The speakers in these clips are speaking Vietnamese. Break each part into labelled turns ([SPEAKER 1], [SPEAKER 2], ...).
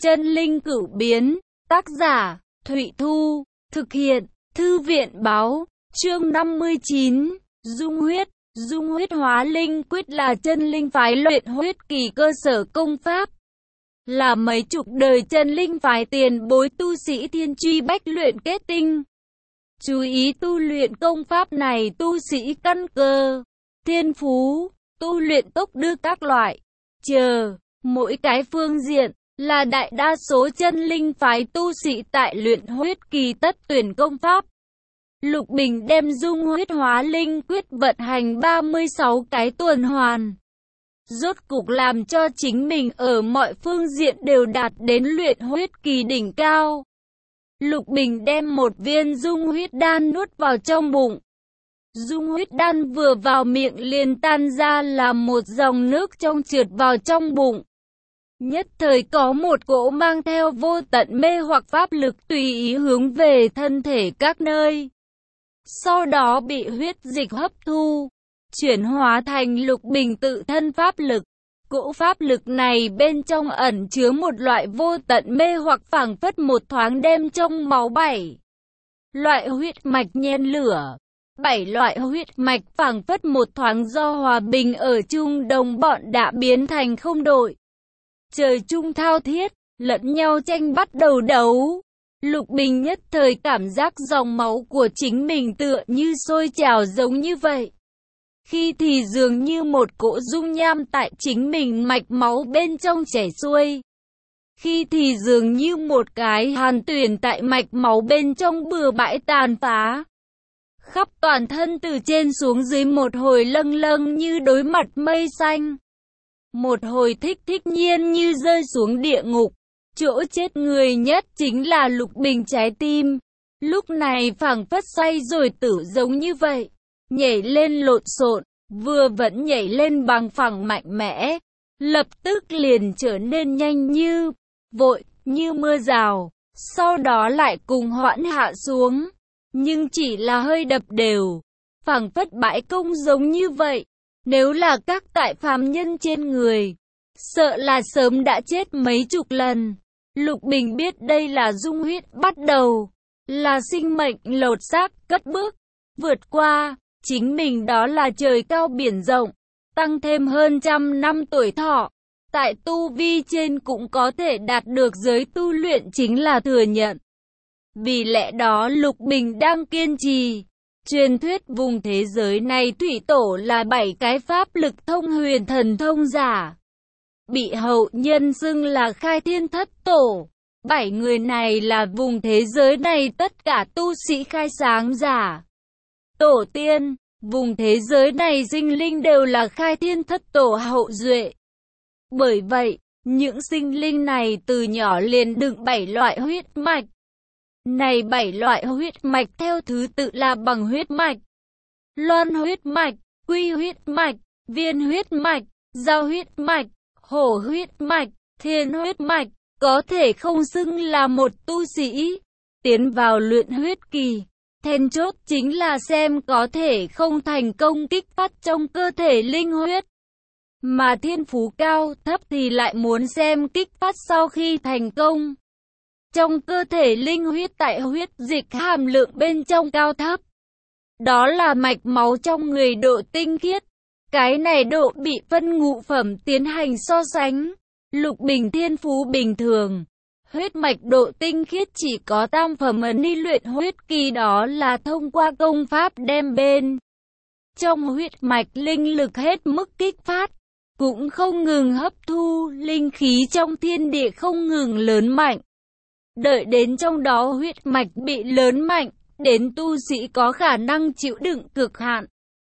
[SPEAKER 1] Chân linh cửu biến, tác giả, Thụy Thu, thực hiện, Thư viện báo, chương 59, Dung huyết hóa linh quyết là chân linh phái luyện huyết kỳ cơ sở công pháp. Là mấy chục đời chân linh phái tiền bối tu sĩ thiên truy bách luyện kết tinh. Chú ý tu luyện công pháp này tu sĩ căn cơ, thiên phú, tu luyện tốc đức các loại, mỗi cái phương diện, là đại đa số chân linh phái tu sĩ tại luyện huyết kỳ tất tuyển công pháp. Lục Bình đem dung huyết hóa linh quyết vận hành 36 cái tuần hoàn. Rốt cục làm cho chính mình ở mọi phương diện đều đạt đến luyện huyết kỳ đỉnh cao. Lục Bình đem một viên dung huyết đan nuốt vào trong bụng. Dung huyết đan vừa vào miệng liền tan ra là một dòng nước trong trượt vào trong bụng. Nhất thời có một cỗ mang theo vô tận mê hoặc pháp lực tùy ý hướng về thân thể các nơi. Sau đó bị huyết dịch hấp thu, chuyển hóa thành Lục Bình tự thân pháp lực. Cỗ pháp lực này bên trong ẩn chứa một loại vô tận mê hoặc phảng phất một thoáng đem trong máu 7 loại huyết mạch nhen lửa. 7 loại huyết mạch phảng phất một thoáng do hòa bình ở chung đồng bọn đã biến thành không đội. Trời chung thao thiết, lẫn nhau tranh bắt đầu đấu. Lục Bình nhất thời cảm giác dòng máu của chính mình tựa như sôi trào giống như vậy. Khi thì dường như một cỗ dung nham tại chính mình mạch máu bên trong chảy xuôi. Khi thì dường như một cái hàn tuyển tại mạch máu bên trong bừa bãi tàn phá. Khắp toàn thân từ trên xuống dưới một hồi lâng lâng như đối mặt mây xanh. Một hồi thích nhiên như rơi xuống địa ngục. Chỗ chết người nhất chính là Lục Bình trái tim. Lúc này phảng phất say rồi tử giống như vậy. Nhảy lên lộn xộn, vừa vẫn nhảy lên bằng phẳng mạnh mẽ. Lập tức liền trở nên nhanh như vội, như mưa rào. Sau đó lại cùng hoãn hạ xuống. Nhưng chỉ là hơi đập đều. Phảng phất bãi công giống như vậy. Nếu là các tại phàm nhân trên người, sợ là sớm đã chết mấy chục lần. Lục Bình biết đây là dung huyết bắt đầu, là sinh mệnh lột xác cất bước, vượt qua, chính mình đó là trời cao biển rộng, tăng thêm hơn trăm năm tuổi thọ. Tại tu vi trên cũng có thể đạt được giới tu luyện chính là thừa nhận. Vì lẽ đó Lục Bình đang kiên trì. Truyền thuyết vùng thế giới này thủy tổ là 7 cái pháp lực thông huyền thần thông giả. Bị hậu nhân xưng là khai thiên thất tổ. 7 người này là vùng thế giới này tất cả tu sĩ khai sáng giả. Tổ tiên, vùng thế giới này sinh linh đều là khai thiên thất tổ hậu duệ. Bởi vậy, những sinh linh này từ nhỏ liền đựng 7 loại huyết mạch. Này 7 loại huyết mạch theo thứ tự là bằng huyết mạch, loan huyết mạch, quy huyết mạch, viên huyết mạch, giao huyết mạch, hổ huyết mạch, thiên huyết mạch. Có thể không xưng là một tu sĩ tiến vào luyện huyết kỳ. Then chốt chính là xem có thể không thành công kích phát trong cơ thể linh huyết. Mà thiên phú cao thấp thì lại muốn xem kích phát sau khi thành công. Trong cơ thể linh huyết tại huyết dịch hàm lượng bên trong cao thấp. Đó là mạch máu trong người độ tinh khiết. Cái này độ bị phân ngũ phẩm tiến hành so sánh. Lục Bình thiên phú bình thường. Huyết mạch độ tinh khiết chỉ có tam phẩm ấn đi luyện huyết kỳ, đó là thông qua công pháp đem bên trong huyết mạch linh lực hết mức kích phát. Cũng không ngừng hấp thu linh khí trong thiên địa không ngừng lớn mạnh. Đợi đến trong đó huyết mạch bị lớn mạnh, đến tu sĩ có khả năng chịu đựng cực hạn.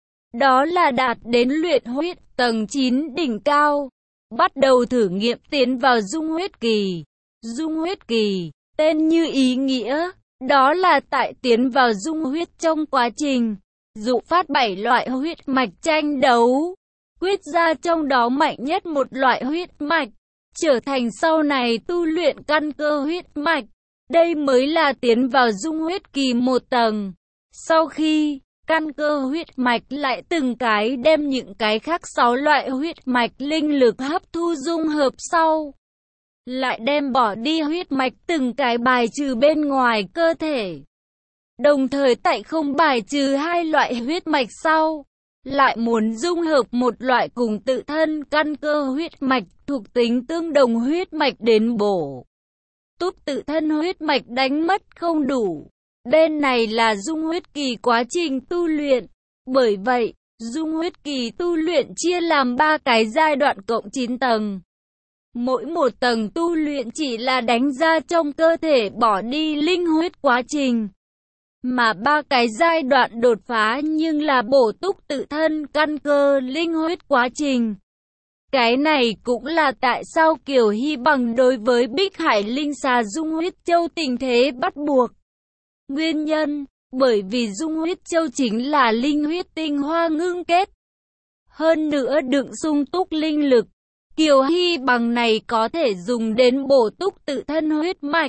[SPEAKER 1] Đó là đạt đến luyện huyết tầng 9 đỉnh cao. Bắt đầu thử nghiệm tiến vào dung huyết kỳ. Dung huyết kỳ, tên như ý nghĩa, đó là tại tiến vào dung huyết trong quá trình dụ phát 7 loại huyết mạch tranh đấu, quyết ra trong đó mạnh nhất một loại huyết mạch, trở thành sau này tu luyện căn cơ huyết mạch. Đây mới là tiến vào dung huyết kỳ một tầng. Sau khi căn cơ huyết mạch lại từng cái đem những cái khác 6 loại huyết mạch linh lực hấp thu dung hợp sau. lại đem bỏ đi huyết mạch từng cái bài trừ bên ngoài cơ thể. Đồng thời tại không bài trừ hai loại huyết mạch sau, lại muốn dung hợp một loại cùng tự thân căn cơ huyết mạch thuộc tính tương đồng huyết mạch đến bổ túc tự thân huyết mạch đánh mất không đủ. Bên này là dung huyết kỳ quá trình tu luyện. Bởi vậy, dung huyết kỳ tu luyện chia làm 3 cái giai đoạn cộng 9 tầng. Mỗi một tầng tu luyện chỉ là đánh ra trong cơ thể bỏ đi linh huyết quá trình. Mà 3 cái giai đoạn đột phá nhưng là bổ túc tự thân căn cơ linh huyết quá trình. Cái này cũng là tại sao Kiều Hy Bằng đối với Bích Hải Linh Xà dung huyết châu tình thế bắt buộc. Nguyên nhân, bởi vì dung huyết châu chính là linh huyết tinh hoa ngưng kết. Hơn nữa đựng sung túc linh lực, Kiều Hy Bằng này có thể dùng đến bổ túc tự thân huyết mạch.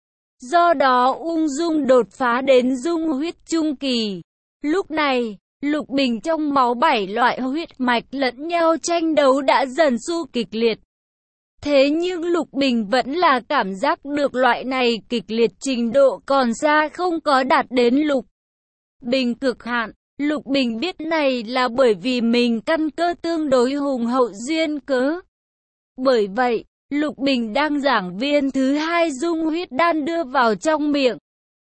[SPEAKER 1] Do đó ung dung đột phá đến dung huyết trung kỳ. Lúc này, Lục Bình trong máu 7 loại huyết mạch lẫn nhau tranh đấu đã dần xu kịch liệt. Thế nhưng Lục Bình vẫn là cảm giác được loại này kịch liệt trình độ còn xa không có đạt đến Lục Bình cực hạn. Lục Bình biết này là bởi vì mình căn cơ tương đối hùng hậu duyên cớ. Bởi vậy, Lục Bình đang giảng viên thứ 2 dung huyết đan đưa vào trong miệng.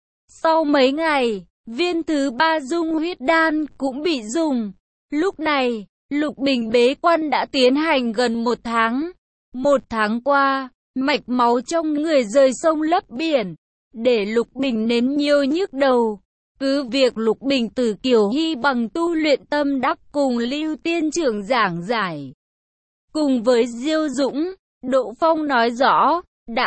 [SPEAKER 1] Sau mấy ngày, viên thứ 3 dung huyết đan cũng bị dùng. Lúc này, Lục Bình bế quan đã tiến hành gần 1 tháng. 1 tháng qua, mạch máu trong người rời sông lấp biển, để Lục Bình nếm nhiều nhức đầu. Cứ việc Lục Bình từ Kiều Hy Bằng tu luyện tâm đắc cùng Lưu Tiên Trưởng giảng giải. Cùng với Diêu Dũng, Đỗ Phong nói rõ,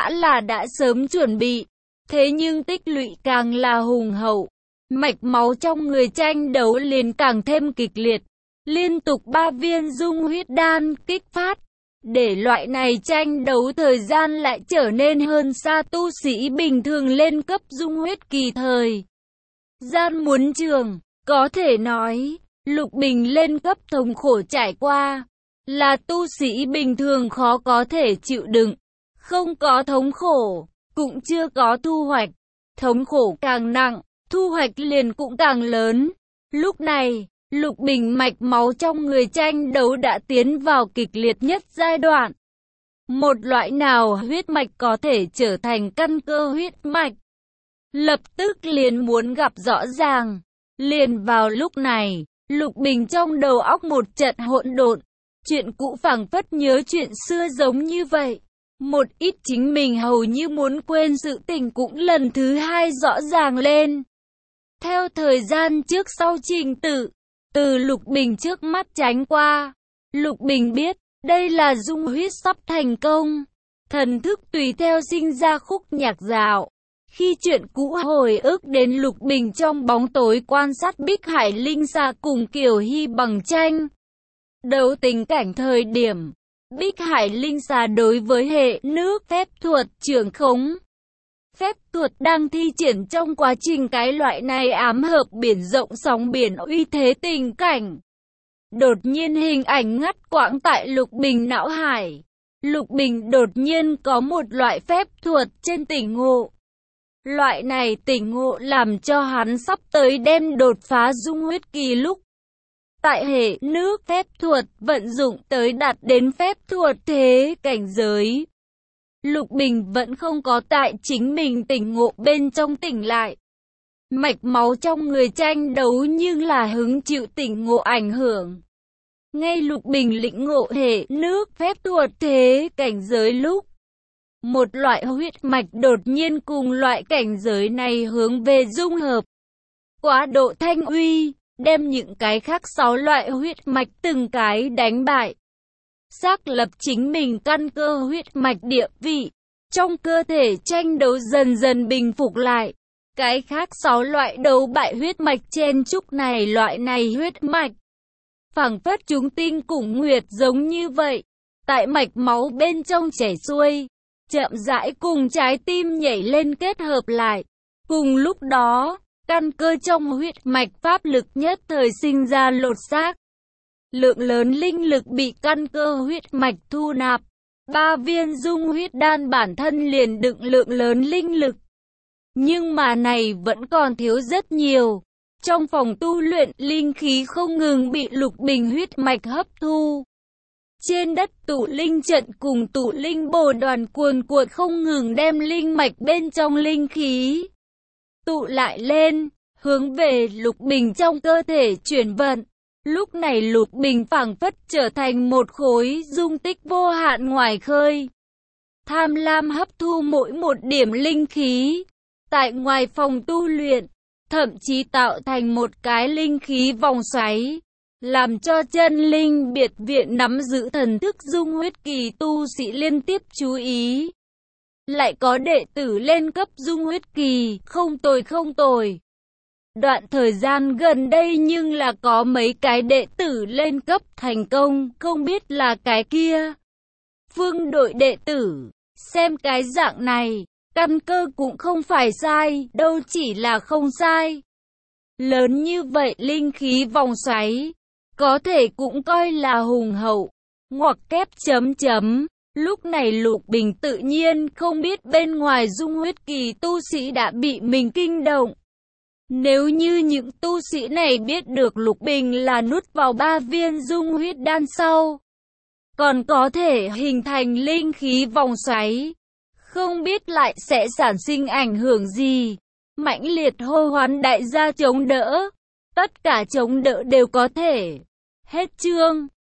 [SPEAKER 1] đã sớm chuẩn bị. Thế nhưng tích lũy càng là hùng hậu. Mạch máu trong người tranh đấu liền càng thêm kịch liệt. Liên tục 3 viên dung huyết đan kích phát. Để loại này tranh đấu thời gian lại trở nên hơn xa tu sĩ bình thường lên cấp dung huyết kỳ thời gian muốn trường. Có thể nói, Lục Bình lên cấp thống khổ trải qua, là tu sĩ bình thường khó có thể chịu đựng. Không có thống khổ, cũng chưa có thu hoạch. Thống khổ càng nặng, thu hoạch liền cũng càng lớn. Lúc này, Lục Bình mạch máu trong người tranh đấu đã tiến vào kịch liệt nhất giai đoạn. Một loại nào huyết mạch có thể trở thành căn cơ huyết mạch, lập tức liền muốn gặp rõ ràng. Liền vào lúc này, Lục Bình trong đầu óc một trận hỗn độn. Chuyện cũ phảng phất nhớ chuyện xưa giống như vậy. Một ít chính mình hầu như muốn quên sự tình cũng lần thứ 2 rõ ràng lên. Theo thời gian trước sau trình tự, từ Lục Bình trước mắt tránh qua. Lục Bình biết, đây là dung huyết sắp thành công. Thần thức tùy theo sinh ra khúc nhạc dạo. Khi chuyện cũ hồi ức đến Lục Bình trong bóng tối quan sát Bích Hải Linh Xà cùng Kiều Hy Bằng tranh đấu tình cảnh thời điểm, Bích Hải Linh Xà đối với hệ nước phép thuật trưởng khống. Phép thuật đang thi triển trong quá trình cái loại này ám hợp biển rộng sóng biển uy thế tình cảnh. Đột nhiên hình ảnh ngắt quãng tại Lục Bình não hải. Lục Bình đột nhiên có một loại phép thuật trên tỉnh ngộ. Loại này tỉnh ngộ làm cho hắn sắp tới đem đột phá dung huyết kỳ lúc. Tại hệ nước phép thuật vận dụng tới đạt đến phép thuật thế cảnh giới. Lục Bình vẫn không có tại chính mình tỉnh ngộ bên trong tỉnh lại. Mạch máu trong người tranh đấu nhưng là hứng chịu tỉnh ngộ ảnh hưởng. Ngay Lục Bình lĩnh ngộ hệ nước phép thuật thế cảnh giới lúc, một loại huyết mạch đột nhiên cùng loại cảnh giới này hướng về dung hợp. Quá độ thanh uy, đem những cái khác 6 loại huyết mạch từng cái đánh bại. Xác lập chính mình căn cơ huyết mạch địa vị. Trong cơ thể tranh đấu dần dần bình phục lại. Cái khác 6 loại đấu bại huyết mạch chen chúc này loại này huyết mạch. Phảng phất chúng tinh cùng nguyệt giống như vậy. Tại mạch máu bên trong chảy xuôi. Chậm rãi cùng trái tim nhảy lên kết hợp lại. Cùng lúc đó, căn cơ trong huyết mạch pháp lực nhất thời sinh ra lột xác. Lượng lớn linh lực bị căn cơ huyết mạch thu nạp. 3 viên dung huyết đan bản thân liền đựng lượng lớn linh lực. Nhưng mà này vẫn còn thiếu rất nhiều. Trong phòng tu luyện, linh khí không ngừng bị Lục Bình huyết mạch hấp thu. Trên đất tụ linh trận cùng tụ linh bồ đoàn cuồn cuộn không ngừng đem linh mạch bên trong linh khí tụ lại lên, hướng về Lục Bình trong cơ thể chuyển vận. Lúc này Lục Bình phảng phất trở thành một khối dung tích vô hạn ngoài khơi. Tham lam hấp thu mỗi một điểm linh khí. Tại ngoài phòng tu luyện, thậm chí tạo thành một cái linh khí vòng xoáy, làm cho chân linh biệt viện nắm giữ thần thức dung huyết kỳ tu sĩ liên tiếp chú ý. Lại có đệ tử lên cấp dung huyết kỳ, không tồi không tồi. Đoạn thời gian gần đây nhưng là có mấy cái đệ tử lên cấp thành công, không biết là cái kia phương đội đệ tử. Xem cái dạng này, căn cơ cũng không phải sai, đâu chỉ là không sai. Lớn như vậy linh khí vòng xoáy, có thể cũng coi là hùng hậu. Ngoặc kép chấm chấm. Lúc này Lục Bình tự nhiên không biết bên ngoài dung huyết kỳ tu sĩ đã bị mình kinh động. Nếu như những tu sĩ này biết được Lục Bình là nuốt vào 3 viên dung huyết đan sau, còn có thể hình thành linh khí vòng xoáy, không biết lại sẽ sản sinh ảnh hưởng gì. Mãnh liệt hô hoán đại gia chống đỡ. Tất cả chống đỡ đều có thể. Hết chương.